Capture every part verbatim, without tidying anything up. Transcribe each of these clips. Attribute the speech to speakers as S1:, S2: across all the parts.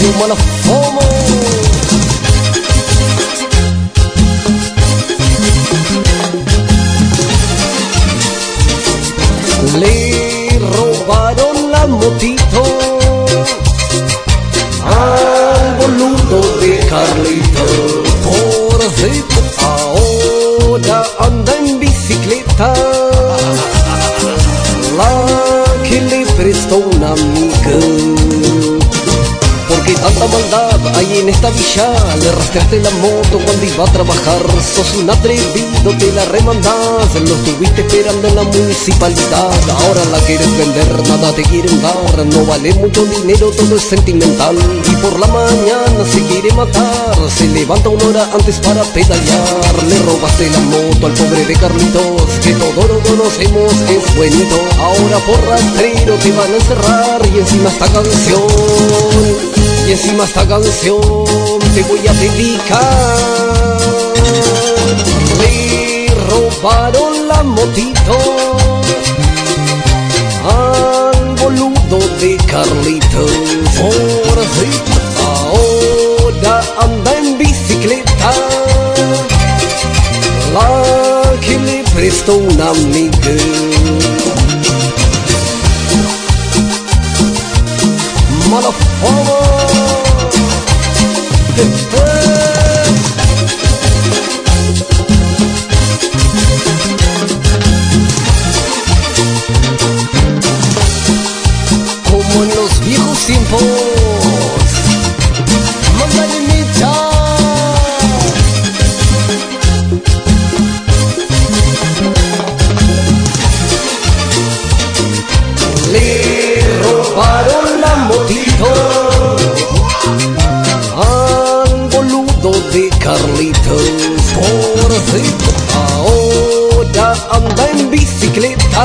S1: mala fama. Le robaron la motito al boludo de Carlito. Por cierto, ahora anda en bicicleta, la que le prestó una amiga. Porque tanta maldad hay en esta villa, le rastreaste la moto cuando iba a trabajar. Sos un atrevido, te la remandás, lo estuviste esperando en la municipalidad. Ahora la quieres vender, nada te quieren dar, no vale mucho dinero, todo es sentimental. Y por la mañana se quiere matar, se levanta una hora antes para pedalear. Le robaste la moto al pobre de Carlitos, que todo lo conocemos, es buenito. Ahora por rastrero te van a encerrar y encima esta canción. Y encima esta canción te voy a dedicar. Le robaron la motito al boludo de Carlitos. Por cierto, ahora anda en bicicleta, la que le prestó una amiga. Mala fama. Como en los viejos tiempos, mandanita. Le robaron la motito al boludo de Carlitos. Por cierto, ahora anda en bicicleta,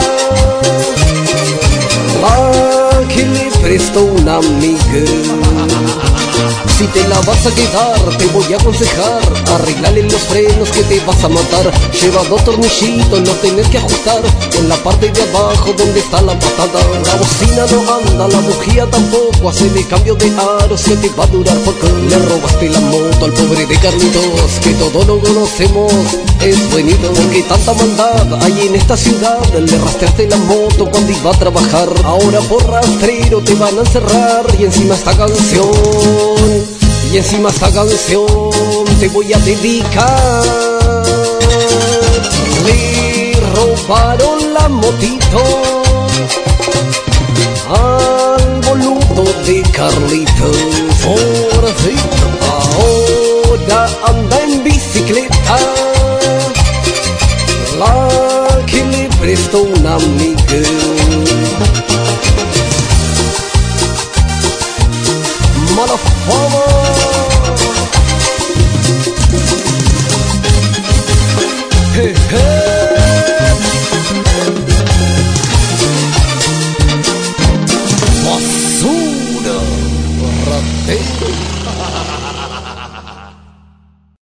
S1: la que le prestó una amiga. Si te la vas a quedar, te voy a aconsejar, arreglale los frenos que te vas a matar. Lleva dos tornillitos, no tenés que ajustar en la parte de abajo donde está la patada. La bocina no anda, la bujía tampoco, hacele cambio de aros que te va a durar poco. Le robaste la moto al pobre de Carlitos, que todo lo conocemos, es buenito. Porque tanta maldad hay en esta ciudad, le rastreaste la moto cuando iba a trabajar. Ahora por rastrero te van a encerrar y encima esta canción. Y encima esta canción te voy a dedicar. Le robaron la motito al boludo de Carlitos. Por cierto, ahora anda en bicicleta, la que le prestó una amiga.